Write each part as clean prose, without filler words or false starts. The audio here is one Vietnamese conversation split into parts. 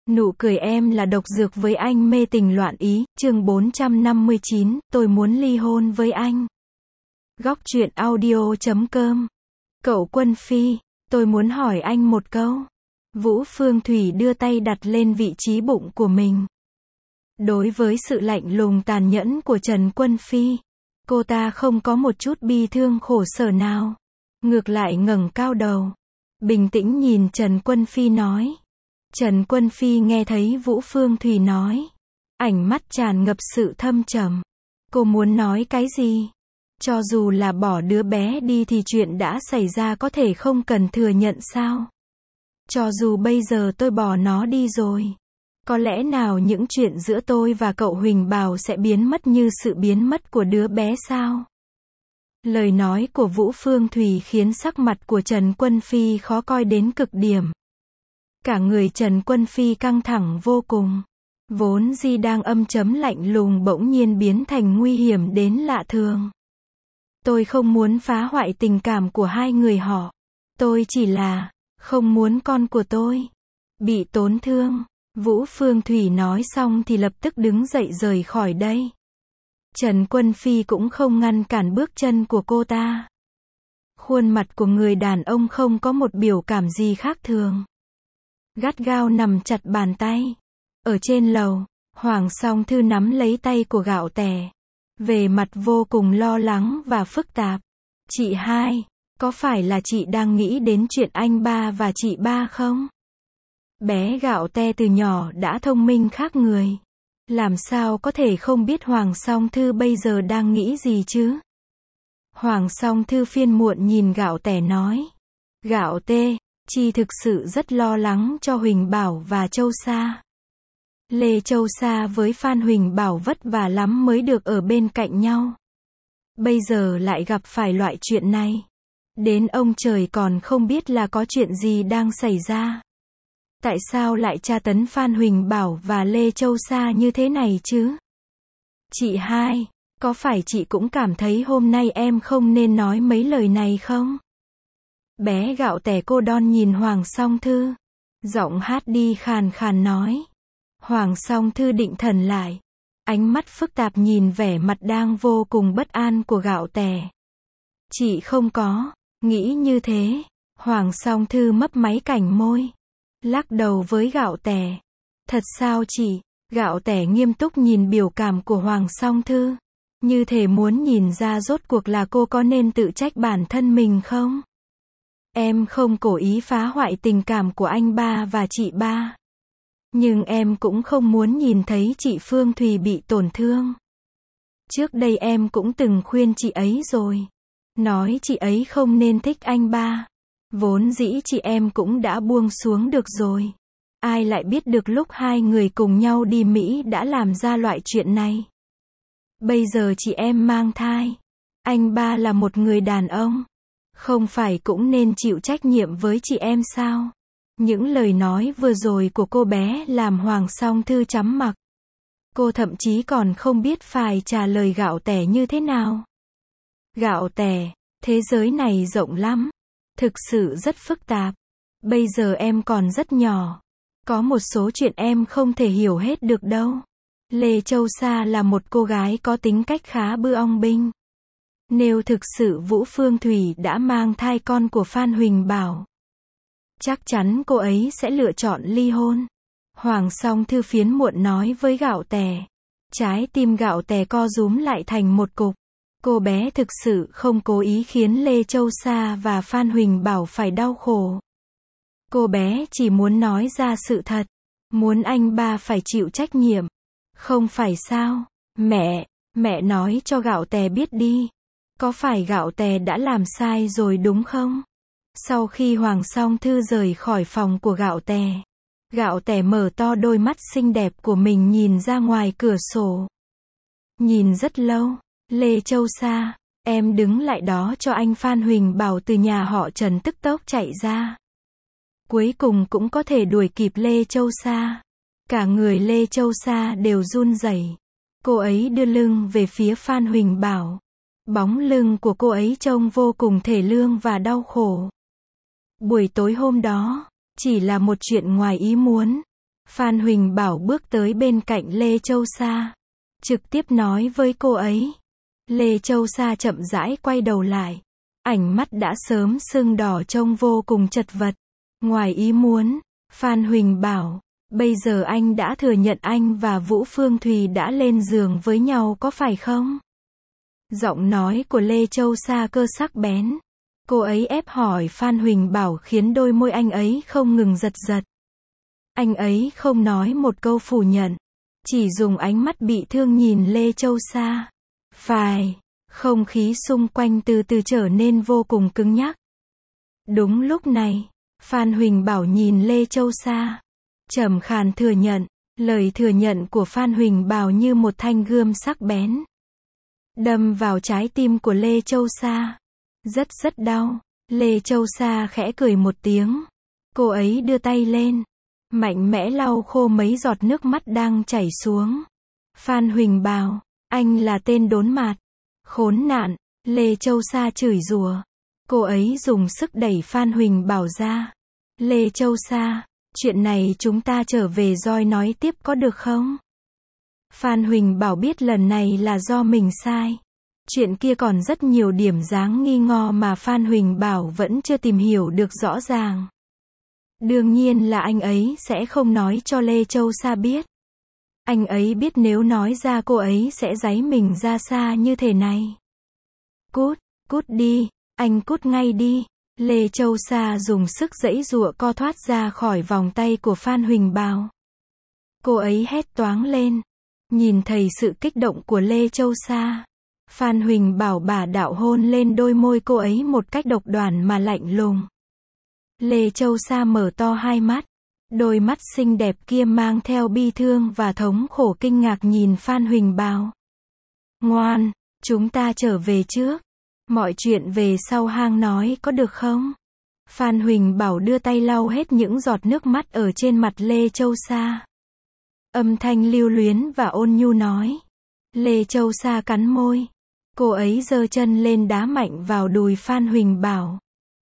Nụ cười em là độc dược với anh mê tình loạn ý, chương 459, tôi muốn ly hôn với anh. Góc truyện audio.com. Cậu Quân Phi, tôi muốn hỏi anh một câu. Vũ Phương Thủy đưa tay đặt lên vị trí bụng của mình. Đối với sự lạnh lùng tàn nhẫn của Trần Quân Phi, cô ta không có một chút bi thương khổ sở nào. Ngược lại ngẩng cao đầu, bình tĩnh nhìn Trần Quân Phi nói. Trần Quân Phi nghe thấy Vũ Phương Thủy nói, ánh mắt tràn ngập sự thâm trầm. Cô muốn nói cái gì? Cho dù là bỏ đứa bé đi thì chuyện đã xảy ra có thể không cần thừa nhận sao? Cho dù bây giờ tôi bỏ nó đi rồi, có lẽ nào những chuyện giữa tôi và cậu Huỳnh Bảo sẽ biến mất như sự biến mất của đứa bé sao? Lời nói của Vũ Phương Thủy khiến sắc mặt của Trần Quân Phi khó coi đến cực điểm. Cả người Trần Quân Phi căng thẳng vô cùng. Vốn dĩ đang âm chấm lạnh lùng bỗng nhiên biến thành nguy hiểm đến lạ thường. Tôi không muốn phá hoại tình cảm của hai người họ. Tôi chỉ là không muốn con của tôi bị tổn thương. Vũ Phương Thủy nói xong thì lập tức đứng dậy rời khỏi đây. Trần Quân Phi cũng không ngăn cản bước chân của cô ta. Khuôn mặt của người đàn ông không có một biểu cảm gì khác thường. Gắt gao nằm chặt bàn tay. Ở trên lầu, Hoàng Song Thư nắm lấy tay của Gạo Tẻ, về mặt vô cùng lo lắng và phức tạp. Chị hai, có phải là chị đang nghĩ đến chuyện anh ba và chị ba không? Bé Gạo Tẻ từ nhỏ đã thông minh khác người. Làm sao có thể không biết Hoàng Song Thư bây giờ đang nghĩ gì chứ? Hoàng Song Thư phiền muộn nhìn Gạo Tẻ nói. Gạo Tẻ, chị thực sự rất lo lắng cho Huỳnh Bảo và Châu Sa. Lê Châu Sa với Phan Huỳnh Bảo vất vả lắm mới được ở bên cạnh nhau. Bây giờ lại gặp phải loại chuyện này. Đến ông trời còn không biết là có chuyện gì đang xảy ra. Tại sao lại tra tấn Phan Huỳnh Bảo và Lê Châu Sa như thế này chứ? Chị hai, có phải chị cũng cảm thấy hôm nay em không nên nói mấy lời này không? Bé Gạo Tẻ cô đơn nhìn Hoàng Song Thư. Giọng hát đi khàn khàn nói. Hoàng Song Thư định thần lại. Ánh mắt phức tạp nhìn vẻ mặt đang vô cùng bất an của Gạo Tẻ. Chị không có nghĩ như thế. Hoàng Song Thư mấp máy cảnh môi, lắc đầu với Gạo Tẻ. Thật sao chị? Gạo Tẻ nghiêm túc nhìn biểu cảm của Hoàng Song Thư, như thể muốn nhìn ra rốt cuộc là cô có nên tự trách bản thân mình không? Em không cố ý phá hoại tình cảm của anh ba và chị ba. Nhưng em cũng không muốn nhìn thấy chị Phương Thùy bị tổn thương. Trước đây em cũng từng khuyên chị ấy rồi. Nói chị ấy không nên thích anh ba. Vốn dĩ chị em cũng đã buông xuống được rồi. Ai lại biết được lúc hai người cùng nhau đi Mỹ đã làm ra loại chuyện này. Bây giờ chị em mang thai. Anh ba là một người đàn ông. Không phải cũng nên chịu trách nhiệm với chị em sao? Những lời nói vừa rồi của cô bé làm Hoàng Song Thư chắm mặt. Cô thậm chí còn không biết phải trả lời Gạo Tẻ như thế nào. Gạo Tẻ, thế giới này rộng lắm. Thực sự rất phức tạp. Bây giờ em còn rất nhỏ. Có một số chuyện em không thể hiểu hết được đâu. Lê Châu Sa là một cô gái có tính cách khá bư ong binh. Nếu thực sự Vũ Phương Thủy đã mang thai con của Phan Huỳnh Bảo, chắc chắn cô ấy sẽ lựa chọn ly hôn. Hoàng Song Thư phiền muộn nói với Gạo Tẻ. Trái tim Gạo Tẻ co rúm lại thành một cục. Cô bé thực sự không cố ý khiến Lê Châu Sa và Phan Huỳnh Bảo phải đau khổ. Cô bé chỉ muốn nói ra sự thật. Muốn anh ba phải chịu trách nhiệm. Không phải sao? Mẹ nói cho Gạo Tẻ biết đi. Có phải Gạo Tẻ đã làm sai rồi đúng không? Sau khi Hoàng Song Thư rời khỏi phòng của Gạo Tẻ mở to đôi mắt xinh đẹp của mình nhìn ra ngoài cửa sổ. Nhìn rất lâu. Lê Châu Sa, em đứng lại đó cho anh Phan Huỳnh Bảo từ nhà họ Trần tức tốc chạy ra. Cuối cùng cũng có thể đuổi kịp Lê Châu Sa. Cả người Lê Châu Sa đều run rẩy. Cô ấy đưa lưng về phía Phan Huỳnh Bảo. Bóng lưng của cô ấy trông vô cùng thê lương và đau khổ. Buổi tối hôm đó, chỉ là một chuyện ngoài ý muốn. Phan Huỳnh Bảo bước tới bên cạnh Lê Châu Sa, trực tiếp nói với cô ấy. Lê Châu Sa chậm rãi quay đầu lại. Ánh mắt đã sớm sưng đỏ trông vô cùng chật vật. Ngoài ý muốn, Phan Huỳnh Bảo, bây giờ anh đã thừa nhận anh và Vũ Phương Thùy đã lên giường với nhau có phải không? Giọng nói của Lê Châu Sa cơ sắc bén. Cô ấy ép hỏi Phan Huỳnh Bảo khiến đôi môi anh ấy không ngừng giật giật. Anh ấy không nói một câu phủ nhận, chỉ dùng ánh mắt bị thương nhìn Lê Châu Sa. Phải, không khí xung quanh từ từ trở nên vô cùng cứng nhắc. Đúng lúc này, Phan Huỳnh Bảo nhìn Lê Châu Sa, trầm khàn thừa nhận. Lời thừa nhận của Phan Huỳnh Bảo như một thanh gươm sắc bén, đâm vào trái tim của Lê Châu Sa. Rất đau. Lê Châu Sa khẽ cười một tiếng. Cô ấy đưa tay lên, mạnh mẽ lau khô mấy giọt nước mắt đang chảy xuống. Phan Huỳnh Bảo, anh là tên đốn mạt, khốn nạn. Lê Châu Sa chửi rủa. Cô ấy dùng sức đẩy Phan Huỳnh Bảo ra. Lê Châu Sa, chuyện này chúng ta trở về rồi nói tiếp có được không? Phan Huỳnh Bảo biết lần này là do mình sai. Chuyện kia còn rất nhiều điểm dáng nghi ngờ mà Phan Huỳnh Bảo vẫn chưa tìm hiểu được rõ ràng. Đương nhiên là anh ấy sẽ không nói cho Lê Châu Sa biết. Anh ấy biết nếu nói ra cô ấy sẽ giấy mình ra xa như thế này. Cút đi, anh cút ngay đi. Lê Châu Sa dùng sức giãy giụa co thoát ra khỏi vòng tay của Phan Huỳnh Bảo. Cô ấy hét toáng lên. Nhìn thấy sự kích động của Lê Châu Sa, Phan Huỳnh Bảo bá đạo hôn lên đôi môi cô ấy một cách độc đoán mà lạnh lùng. Lê Châu Sa mở to hai mắt, đôi mắt xinh đẹp kia mang theo bi thương và thống khổ kinh ngạc nhìn Phan Huỳnh Bảo. Ngoan, chúng ta trở về trước. Mọi chuyện về sau hang nói có được không? Phan Huỳnh Bảo đưa tay lau hết những giọt nước mắt ở trên mặt Lê Châu Sa. Âm thanh lưu luyến và ôn nhu nói. Lê Châu Sa cắn môi. Cô ấy giơ chân lên đá mạnh vào đùi Phan Huỳnh Bảo.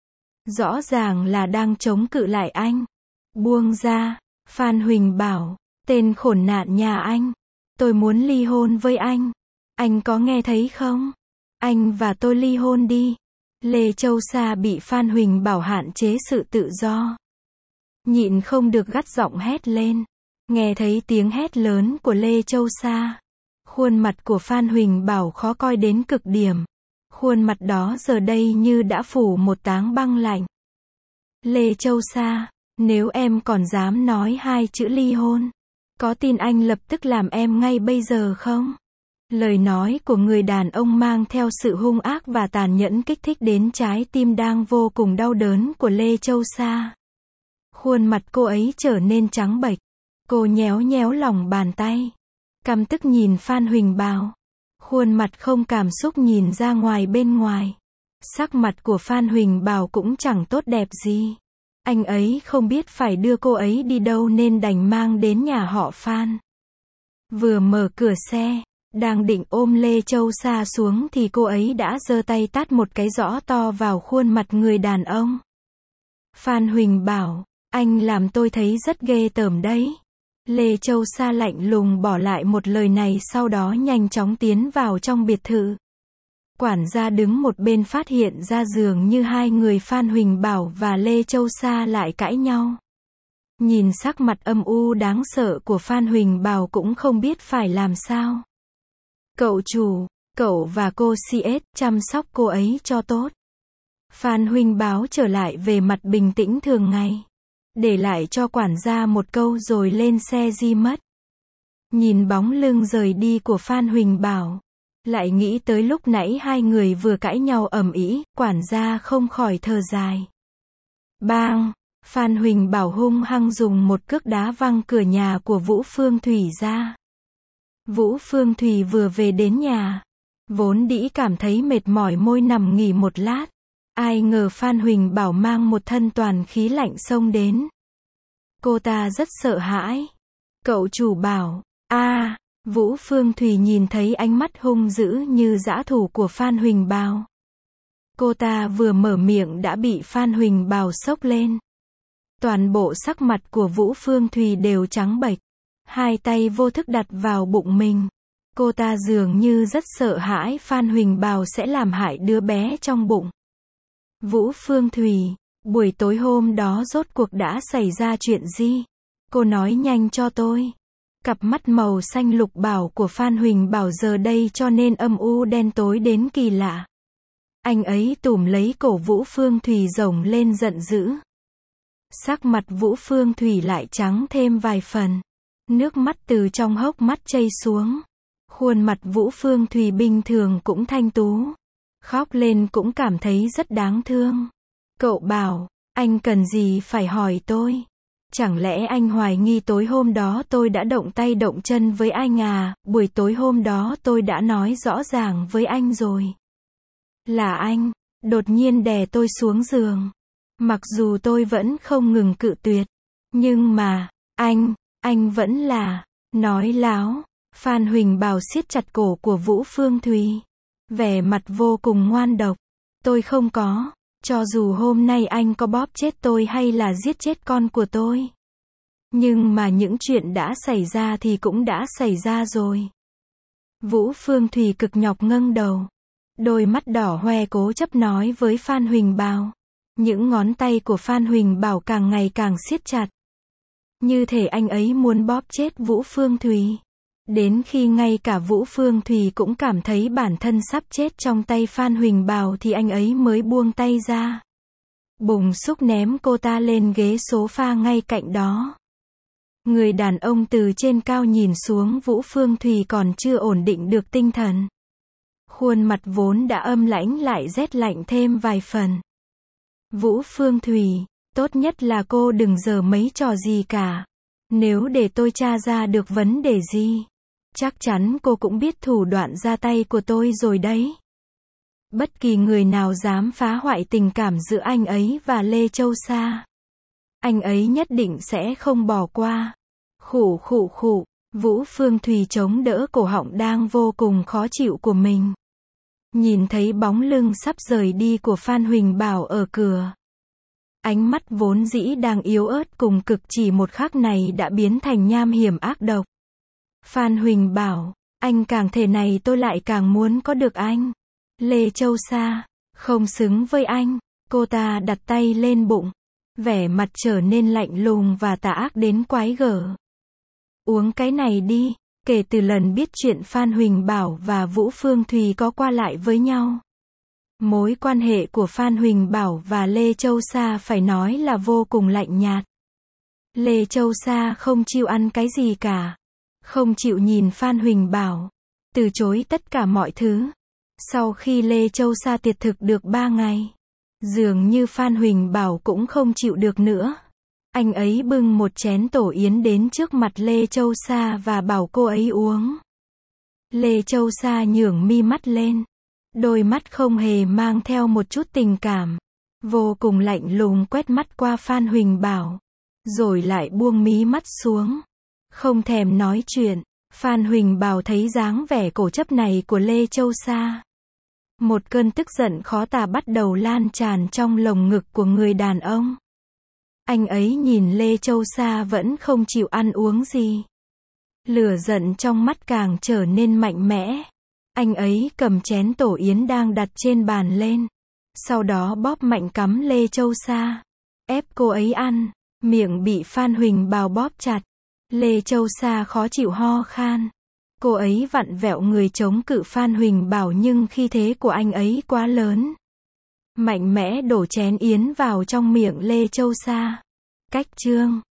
Rõ ràng là đang chống cự lại anh. Buông ra. Phan Huỳnh Bảo, tên khốn nạn nhà anh. Tôi muốn ly hôn với anh. Anh có nghe thấy không? Anh và tôi ly hôn đi. Lê Châu Sa bị Phan Huỳnh Bảo hạn chế sự tự do. Nhịn không được gắt giọng hét lên. Nghe thấy tiếng hét lớn của Lê Châu Sa, khuôn mặt của Phan Huỳnh Bảo khó coi đến cực điểm. Khuôn mặt đó giờ đây như đã phủ một tảng băng lạnh. Lê Châu Sa, nếu em còn dám nói hai chữ ly hôn, có tin anh lập tức làm em ngay bây giờ không? Lời nói của người đàn ông mang theo sự hung ác và tàn nhẫn kích thích đến trái tim đang vô cùng đau đớn của Lê Châu Sa. Khuôn mặt cô ấy trở nên trắng bệch. Cô nhéo nhéo lòng bàn tay, căm tức nhìn Phan Huỳnh Bảo. Khuôn mặt không cảm xúc nhìn ra ngoài bên ngoài. Sắc mặt của Phan Huỳnh Bảo cũng chẳng tốt đẹp gì. Anh ấy không biết phải đưa cô ấy đi đâu nên đành mang đến nhà họ Phan. Vừa mở cửa xe, đang định ôm Lê Châu Sa xuống thì cô ấy đã giơ tay tát một cái rõ to vào khuôn mặt người đàn ông. Phan Huỳnh Bảo, anh làm tôi thấy rất ghê tởm đấy. Lê Châu Sa lạnh lùng bỏ lại một lời này, sau đó nhanh chóng tiến vào trong biệt thự. Quản gia đứng một bên phát hiện ra dường như hai người Phan Huỳnh Bảo và Lê Châu Sa lại cãi nhau. Nhìn sắc mặt âm u đáng sợ của Phan Huỳnh Bảo cũng không biết phải làm sao. Cậu chủ, cậu và cô CS chăm sóc cô ấy cho tốt. Phan Huỳnh Bảo trở lại về mặt bình tĩnh thường ngày, để lại cho quản gia một câu rồi lên xe di mất. Nhìn bóng lưng rời đi của Phan Huỳnh Bảo, lại nghĩ tới lúc nãy hai người vừa cãi nhau ầm ĩ, quản gia không khỏi thở dài. Bang! Phan Huỳnh Bảo hung hăng dùng một cước đá văng cửa nhà của Vũ Phương Thùy ra. Vũ Phương Thùy vừa về đến nhà, vốn dĩ cảm thấy mệt mỏi môi nằm nghỉ một lát. Ai ngờ Phan Huỳnh Bảo mang một thân toàn khí lạnh xông đến. Cô ta rất sợ hãi. Cậu chủ Bảo, Vũ Phương Thùy nhìn thấy ánh mắt hung dữ như dã thú của Phan Huỳnh Bảo. Cô ta vừa mở miệng đã bị Phan Huỳnh Bảo xốc lên. Toàn bộ sắc mặt của Vũ Phương Thùy đều trắng bệch. Hai tay vô thức đặt vào bụng mình. Cô ta dường như rất sợ hãi Phan Huỳnh Bảo sẽ làm hại đứa bé trong bụng. Vũ Phương Thùy, buổi tối hôm đó rốt cuộc đã xảy ra chuyện gì? Cô nói nhanh cho tôi. Cặp mắt màu xanh lục bảo của Phan Huỳnh Bảo giờ đây cho nên âm u đen tối đến kỳ lạ. Anh ấy tủm lấy cổ Vũ Phương Thùy rồng lên giận dữ. Sắc mặt Vũ Phương Thùy lại trắng thêm vài phần. Nước mắt từ trong hốc mắt chảy xuống. Khuôn mặt Vũ Phương Thùy bình thường cũng thanh tú. Khóc lên cũng cảm thấy rất đáng thương. Cậu bảo, anh cần gì phải hỏi tôi? Chẳng lẽ anh hoài nghi tối hôm đó tôi đã động tay động chân với anh à? Buổi tối hôm đó tôi đã nói rõ ràng với anh rồi. Là anh, đột nhiên đè tôi xuống giường. Mặc dù tôi vẫn không ngừng cự tuyệt. Nhưng mà, anh vẫn là, nói láo. Phan Huỳnh Bảo siết chặt cổ của Vũ Phương Thùy. Vẻ mặt vô cùng ngoan độc. Tôi không có. Cho dù hôm nay anh có bóp chết tôi hay là giết chết con của tôi. Nhưng mà những chuyện đã xảy ra thì cũng đã xảy ra rồi. Vũ Phương Thùy cực nhọc ngẩng đầu. Đôi mắt đỏ hoe cố chấp nói với Phan Huỳnh Bảo. Những ngón tay của Phan Huỳnh Bảo càng ngày càng siết chặt. Như thể anh ấy muốn bóp chết Vũ Phương Thùy. Đến khi ngay cả Vũ Phương Thùy cũng cảm thấy bản thân sắp chết trong tay Phan Huỳnh Bảo thì anh ấy mới buông tay ra. Bùng xúc ném cô ta lên ghế sofa ngay cạnh đó. Người đàn ông từ trên cao nhìn xuống Vũ Phương Thùy còn chưa ổn định được tinh thần. Khuôn mặt vốn đã âm lãnh lại rét lạnh thêm vài phần. Vũ Phương Thùy, tốt nhất là cô đừng giở mấy trò gì cả. Nếu để tôi tra ra được vấn đề gì, chắc chắn cô cũng biết thủ đoạn ra tay của tôi rồi đấy. Bất kỳ người nào dám phá hoại tình cảm giữa anh ấy và Lê Châu Sa, anh ấy nhất định sẽ không bỏ qua. Khụ khụ khụ, Vũ Phương Thùy chống đỡ cổ họng đang vô cùng khó chịu của mình. Nhìn thấy bóng lưng sắp rời đi của Phan Huỳnh Bảo ở cửa. Ánh mắt vốn dĩ đang yếu ớt cùng cực chỉ một khắc này đã biến thành nham hiểm ác độc. Phan Huỳnh Bảo, anh càng thể này tôi lại càng muốn có được anh. Lê Châu Sa, không xứng với anh. Cô ta đặt tay lên bụng. Vẻ mặt trở nên lạnh lùng và tà ác đến quái gở. Uống cái này đi. Kể từ lần biết chuyện Phan Huỳnh Bảo và Vũ Phương Thùy có qua lại với nhau, mối quan hệ của Phan Huỳnh Bảo và Lê Châu Sa phải nói là vô cùng lạnh nhạt. Lê Châu Sa không chịu ăn cái gì cả. Không chịu nhìn Phan Huỳnh Bảo. Từ chối tất cả mọi thứ. Sau khi Lê Châu Sa tiệt thực được 3 ngày, dường như Phan Huỳnh Bảo cũng không chịu được nữa. Anh ấy bưng một chén tổ yến đến trước mặt Lê Châu Sa và bảo cô ấy uống. Lê Châu Sa nhướng mi mắt lên. Đôi mắt không hề mang theo một chút tình cảm. Vô cùng lạnh lùng quét mắt qua Phan Huỳnh Bảo. Rồi lại buông mí mắt xuống. Không thèm nói chuyện. Phan Huỳnh Bảo thấy dáng vẻ cổ chấp này của Lê Châu Sa. Một cơn tức giận khó tả bắt đầu lan tràn trong lồng ngực của người đàn ông. Anh ấy nhìn Lê Châu Sa vẫn không chịu ăn uống gì. Lửa giận trong mắt càng trở nên mạnh mẽ. Anh ấy cầm chén tổ yến đang đặt trên bàn lên. Sau đó bóp mạnh cắm Lê Châu Sa. Ép cô ấy ăn. Miệng bị Phan Huỳnh Bảo bóp chặt. Lê Châu Sa khó chịu ho khan. Cô ấy vặn vẹo người chống cự Phan Huỳnh Bảo nhưng khí thế của anh ấy quá lớn. Mạnh mẽ đổ chén yến vào trong miệng Lê Châu Sa. Cách chương